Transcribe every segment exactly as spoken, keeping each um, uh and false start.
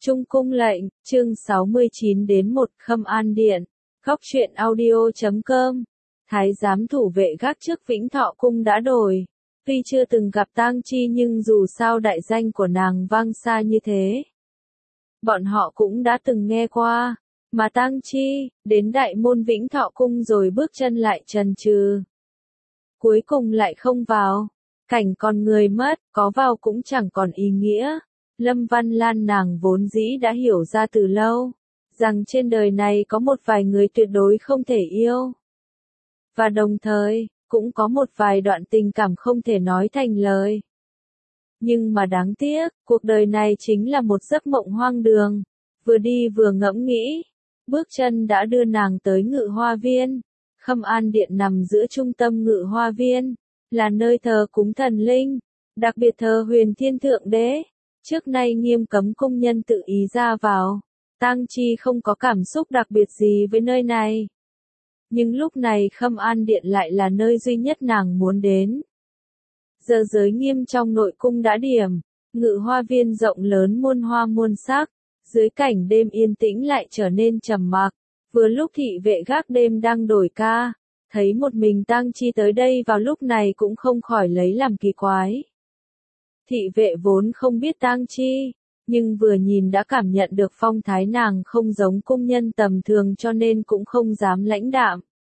Trung cung lệnh, chương sáu mươi chín đến một Khâm An Điện, góc truyện audio chấm com. Thái giám thủ vệ gác trước Vĩnh Thọ cung đã đổi. Tuy chưa từng gặp tang chi nhưng dù sao đại danh của nàng vang xa như thế, bọn họ cũng đã từng nghe qua. Mà tang chi, đến đại môn Vĩnh Thọ cung rồi bước chân lại chần chừ. Cuối cùng lại không vào. Cảnh còn người mất, có vào cũng chẳng còn ý nghĩa. Lâm Văn Lan nàng vốn dĩ đã hiểu ra từ lâu, rằng trên đời này có một vài người tuyệt đối không thể yêu. Và đồng thời, cũng có một vài đoạn tình cảm không thể nói thành lời. Nhưng mà đáng tiếc, cuộc đời này chính là một giấc mộng hoang đường. Vừa đi vừa ngẫm nghĩ, bước chân đã đưa nàng tới Ngự Hoa Viên. Khâm An Điện nằm giữa trung tâm Ngự Hoa Viên, là nơi thờ cúng thần linh, đặc biệt thờ Huyền Thiên Thượng Đế. Trước nay nghiêm cấm cung nhân tự ý ra vào, tang chi không có cảm xúc đặc biệt gì với nơi này. Nhưng lúc này Khâm An Điện lại là nơi duy nhất nàng muốn đến. Giờ giới nghiêm trong nội cung đã điểm, Ngự Hoa Viên rộng lớn muôn hoa muôn sắc, dưới cảnh đêm yên tĩnh lại trở nên trầm mặc. Vừa lúc thị vệ gác đêm đang đổi ca, thấy một mình tang chi tới đây vào lúc này cũng không khỏi lấy làm kỳ quái. Thị vệ vốn không biết tang chi, nhưng vừa nhìn đã cảm nhận được phong thái nàng không giống cung nhân tầm thường cho nên cũng không dám lãnh đạm.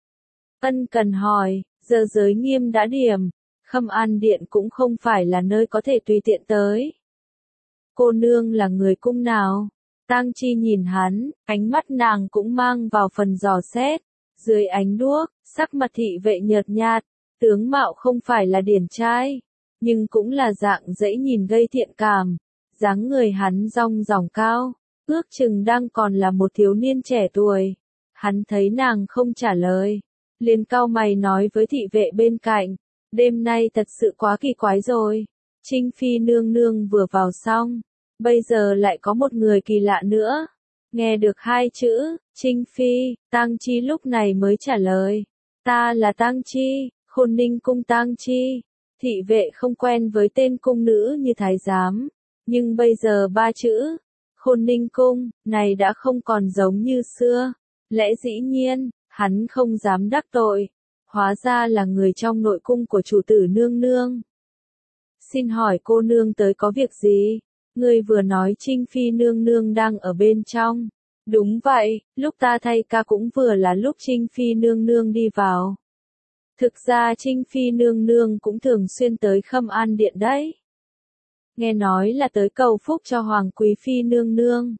Ân cần hỏi, giờ giới nghiêm đã điểm, Khâm An Điện cũng không phải là nơi có thể tùy tiện tới. Cô nương là người cung nào? Tang chi nhìn hắn, ánh mắt nàng cũng mang vào phần dò xét. Dưới ánh đuốc, sắc mặt thị vệ nhợt nhạt, tướng mạo không phải là điển trai, nhưng cũng là dạng dễ nhìn gây thiện cảm. Dáng người hắn rong ròng cao, ước chừng đang còn là một thiếu niên trẻ tuổi. Hắn thấy nàng không trả lời, liền cau mày nói với thị vệ bên cạnh, đêm nay thật sự quá kỳ quái rồi. Trinh Phi nương nương vừa vào xong, bây giờ lại có một người kỳ lạ nữa. Nghe được hai chữ, Trinh Phi, Tang Chi lúc này mới trả lời, ta là Tang Chi, Khôn Ninh cung Tang Chi. Thị vệ không quen với tên cung nữ như thái giám, nhưng bây giờ ba chữ, Khôn Ninh cung, này đã không còn giống như xưa. Lẽ dĩ nhiên, hắn không dám đắc tội, hóa ra là người trong nội cung của chủ tử nương nương. Xin hỏi cô nương tới có việc gì? Người vừa nói Trinh Phi nương nương đang ở bên trong. Đúng vậy, lúc ta thay ca cũng vừa là lúc Trinh Phi nương nương đi vào. Thực ra Trinh Phi nương nương cũng thường xuyên tới Khâm An Điện đấy. Nghe nói là tới cầu phúc cho Hoàng Quý Phi nương nương.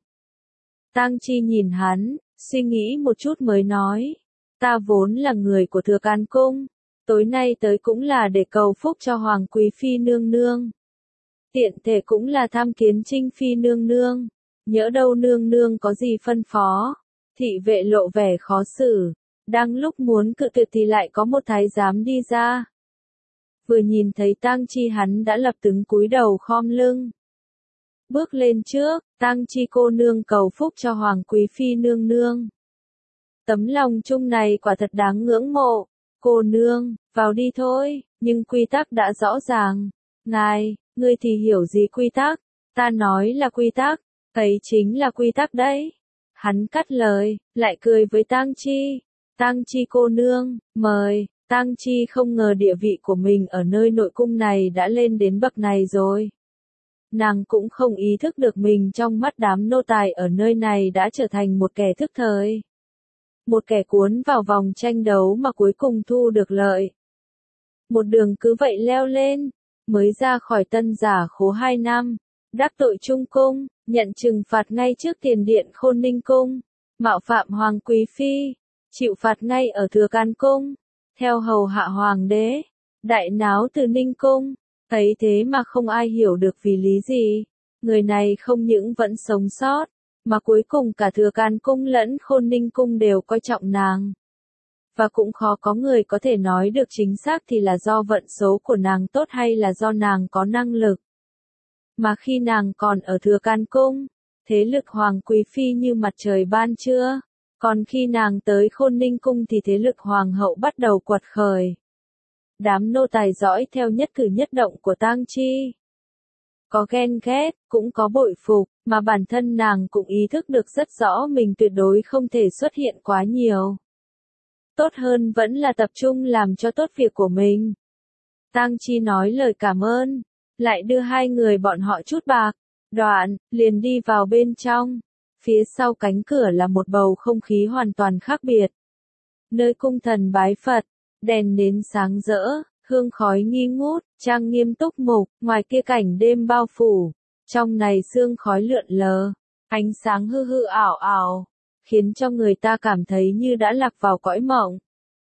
Tang Chi nhìn hắn, suy nghĩ một chút mới nói, ta vốn là người của Thừa Can Cung, tối nay tới cũng là để cầu phúc cho Hoàng Quý Phi nương nương. Tiện thể cũng là tham kiến Trinh Phi nương nương, nhỡ đâu nương nương có gì phân phó. Thị vệ lộ vẻ khó xử. Đang lúc muốn cự tuyệt thì lại có một thái giám đi ra. Vừa nhìn thấy tang chi hắn đã lập tức cúi đầu khom lưng. Bước lên trước, tang chi cô nương cầu phúc cho Hoàng Quý Phi nương nương. Tấm lòng chung này quả thật đáng ngưỡng mộ. Cô nương, vào đi thôi, nhưng quy tắc đã rõ ràng. Ngài, ngươi thì hiểu gì quy tắc? Ta nói là quy tắc, ấy chính là quy tắc đấy. Hắn cắt lời, lại cười với tang chi. Tang Chi cô nương, mời. Tang Chi không ngờ địa vị của mình ở nơi nội cung này đã lên đến bậc này rồi. Nàng cũng không ý thức được mình trong mắt đám nô tài ở nơi này đã trở thành một kẻ thức thời. Một kẻ cuốn vào vòng tranh đấu mà cuối cùng thu được lợi. Một đường cứ vậy leo lên, mới ra khỏi tân giả khố hai năm, đắc tội trung cung, nhận trừng phạt ngay trước tiền điện Khôn Ninh cung, mạo phạm Hoàng Quý Phi. Chịu phạt ngay ở Thừa Can Cung, theo hầu hạ hoàng đế, đại náo từ Ninh Cung, ấy thế mà không ai hiểu được vì lý gì. Người này không những vẫn sống sót, mà cuối cùng cả Thừa Can Cung lẫn Khôn Ninh Cung đều coi trọng nàng. Và cũng khó có người có thể nói được chính xác thì là do vận số của nàng tốt hay là do nàng có năng lực. Mà khi nàng còn ở Thừa Can Cung, thế lực Hoàng Quý Phi như mặt trời ban trưa. Còn khi nàng tới Khôn Ninh cung thì thế lực hoàng hậu bắt đầu quật khởi. Đám nô tài dõi theo nhất cử nhất động của tang chi. có ghen ghét, cũng có bội phục, mà bản thân nàng cũng ý thức được rất rõ mình tuyệt đối không thể xuất hiện quá nhiều. Tốt hơn vẫn là tập trung làm cho tốt việc của mình. Tang Chi nói lời cảm ơn, lại đưa hai người bọn họ chút bạc, đoạn, liền đi vào bên trong. Phía sau cánh cửa là một bầu không khí hoàn toàn khác biệt. Nơi cung thần bái Phật, đèn nến sáng rỡ, hương khói nghi ngút, trang nghiêm túc mục, ngoài kia cảnh đêm bao phủ. Trong này sương khói lượn lờ, ánh sáng hư hư ảo ảo, khiến cho người ta cảm thấy như đã lạc vào cõi mộng.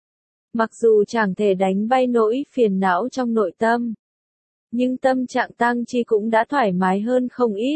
Mặc dù chẳng thể đánh bay nỗi phiền não trong nội tâm, nhưng tâm trạng Tang Chi cũng đã thoải mái hơn không ít.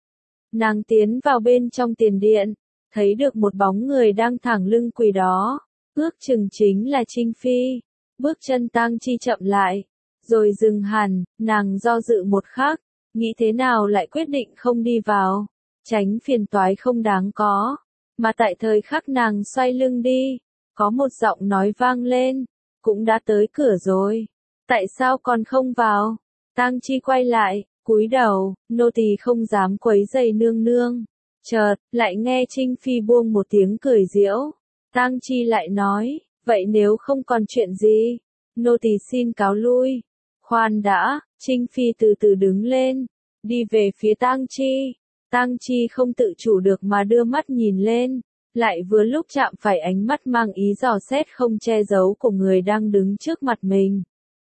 Nàng tiến vào bên trong tiền điện, thấy được một bóng người đang thẳng lưng quỳ đó, ước chừng chính là Trinh Phi. Bước chân Tang Chi chậm lại, rồi dừng hẳn, nàng do dự một khắc, nghĩ thế nào lại quyết định không đi vào, tránh phiền toái không đáng có. Mà tại thời khắc nàng xoay lưng đi, có một giọng nói vang lên, cũng đã tới cửa rồi, tại sao còn không vào? Tang Chi quay lại, cúi đầu, nô tỳ không dám quấy rầy nương nương. Chợt, lại nghe Trinh Phi buông một tiếng cười giễu. Tang Chi lại nói, vậy nếu không còn chuyện gì, nô tỳ xin cáo lui. Khoan đã, Trinh Phi từ từ đứng lên, đi về phía Tang Chi. Tang Chi không tự chủ được mà đưa mắt nhìn lên, lại vừa lúc chạm phải ánh mắt mang ý dò xét không che giấu của người đang đứng trước mặt mình.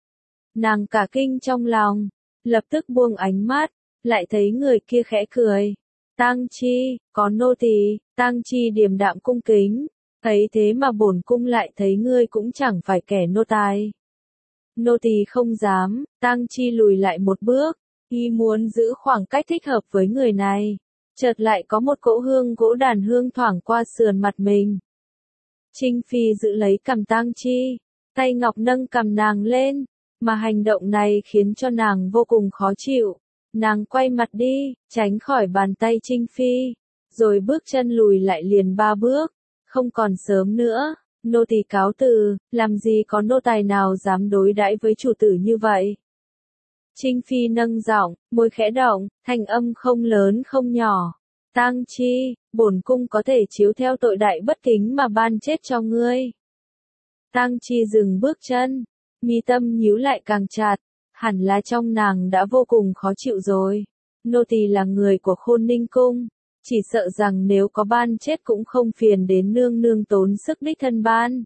Nàng cả kinh trong lòng, lập tức buông ánh mắt, lại thấy người kia khẽ cười. Tang Chi, có nô tỳ. Tang Chi điềm đạm cung kính, thấy thế mà bổn cung lại thấy ngươi cũng chẳng phải kẻ nô tài. Nô tỳ không dám. Tang Chi lùi lại một bước, y muốn giữ khoảng cách thích hợp với người này. Chợt lại có một cỗ hương gỗ đàn hương thoảng qua sườn mặt mình. Trinh Phi giữ lấy cằm Tang Chi, tay ngọc nâng cằm nàng lên, mà hành động này khiến cho nàng vô cùng khó chịu. Nàng quay mặt đi, tránh khỏi bàn tay Trinh Phi, rồi bước chân lùi lại liền ba bước. Không còn sớm nữa, nô tỳ cáo từ, làm gì có nô tài nào dám đối đãi với chủ tử như vậy. Trinh Phi nâng giọng, môi khẽ động, thanh âm không lớn không nhỏ. Tang Chi, bổn cung có thể chiếu theo tội đại bất kính mà ban chết cho ngươi. Tang Chi dừng bước chân, mi tâm nhíu lại càng chặt, hẳn là trong nàng đã vô cùng khó chịu rồi. Nô tỳ là người của Khôn Ninh cung, chỉ sợ rằng nếu có ban chết cũng không phiền đến nương nương tốn sức đích thân ban.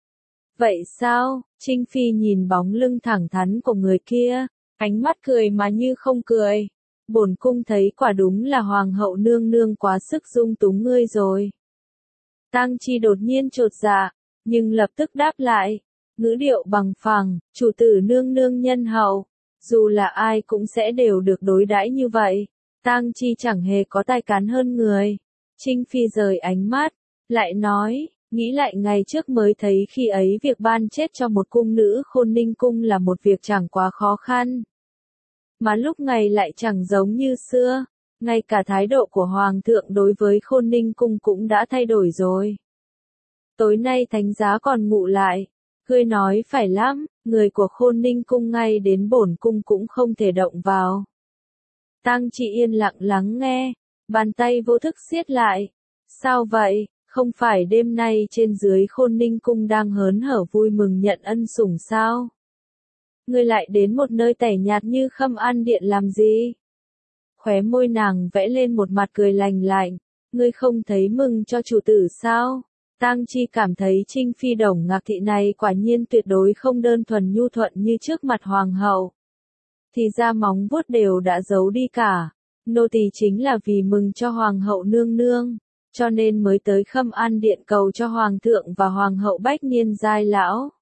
Vậy sao? Trinh Phi nhìn bóng lưng thẳng thắn của người kia, ánh mắt cười mà như không cười. Bổn cung thấy quả đúng là hoàng hậu nương nương quá sức dung túng ngươi rồi. Tang Chi đột nhiên chột dạ, nhưng lập tức đáp lại, ngữ điệu bằng phẳng, chủ tử nương nương nhân hậu, dù là ai cũng sẽ đều được đối đãi như vậy. Tang Chi chẳng hề có tài cán hơn người. Trinh Phi rời ánh mắt, lại nói, nghĩ lại ngày trước mới thấy khi ấy việc ban chết cho một cung nữ Khôn Ninh cung là một việc chẳng quá khó khăn. Mà lúc này lại chẳng giống như xưa, ngay cả thái độ của Hoàng thượng đối với Khôn Ninh cung cũng đã thay đổi rồi. Tối nay thánh giá còn ngủ lại, ngươi nói phải lắm, người của Khôn Ninh cung ngay đến bổn cung cũng không thể động vào. Tang Chi yên lặng lắng nghe, bàn tay vô thức siết lại. Sao vậy, không phải đêm nay trên dưới Khôn Ninh cung đang hớn hở vui mừng nhận ân sủng sao? Ngươi lại đến một nơi tẻ nhạt như Khâm An Điện làm gì? Khóe môi nàng vẽ lên một mặt cười lành lạnh, ngươi không thấy mừng cho chủ tử sao? Tang Chi cảm thấy Trinh Phi Đồng Ngạc Thị này quả nhiên tuyệt đối không đơn thuần nhu thuận như trước mặt hoàng hậu. Thì ra móng vuốt đều đã giấu đi cả. Nô tỳ chính là vì mừng cho hoàng hậu nương nương, cho nên mới tới Khâm An Điện cầu cho hoàng thượng và hoàng hậu bách niên giai lão.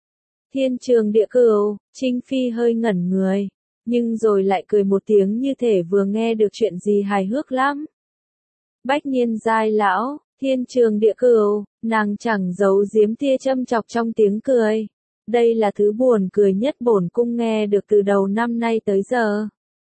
Thiên trường địa cửu. Trinh Phi hơi ngẩn người, nhưng rồi lại cười một tiếng như thể vừa nghe được chuyện gì hài hước lắm. Bách niên giai lão, thiên trường địa cửu, nàng chẳng giấu giếm tia châm chọc trong tiếng cười. Đây là thứ buồn cười nhất bổn cung nghe được từ đầu năm nay tới giờ.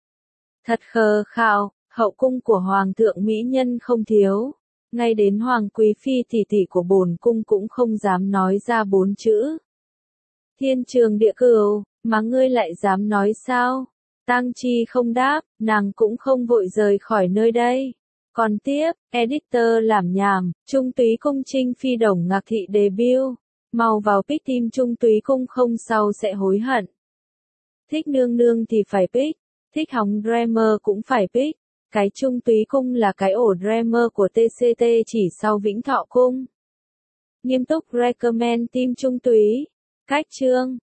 Thật khờ khạo, hậu cung của hoàng thượng mỹ nhân không thiếu, ngay đến hoàng quý phi tỷ tỷ của bổn cung cũng không dám nói ra bốn chữ. Thiên trường địa cửu, mà ngươi lại dám nói sao? Tang Chi không đáp, nàng cũng không vội rời khỏi nơi đây. Còn tiếp, editor làm nhảm, Trung Túy Cung Trinh Phi Đồng Ngạc Thị debut. Mau vào pick team Trung Túy Cung không sau sẽ hối hận. Thích nương nương thì phải pick, thích hóng Dreamer cũng phải pick. Cái Trung Túy Cung là cái ổ Dreamer của tê xê tê chỉ sau Vĩnh Thọ Cung. Nghiêm túc recommend team Trung Túy. Cách chương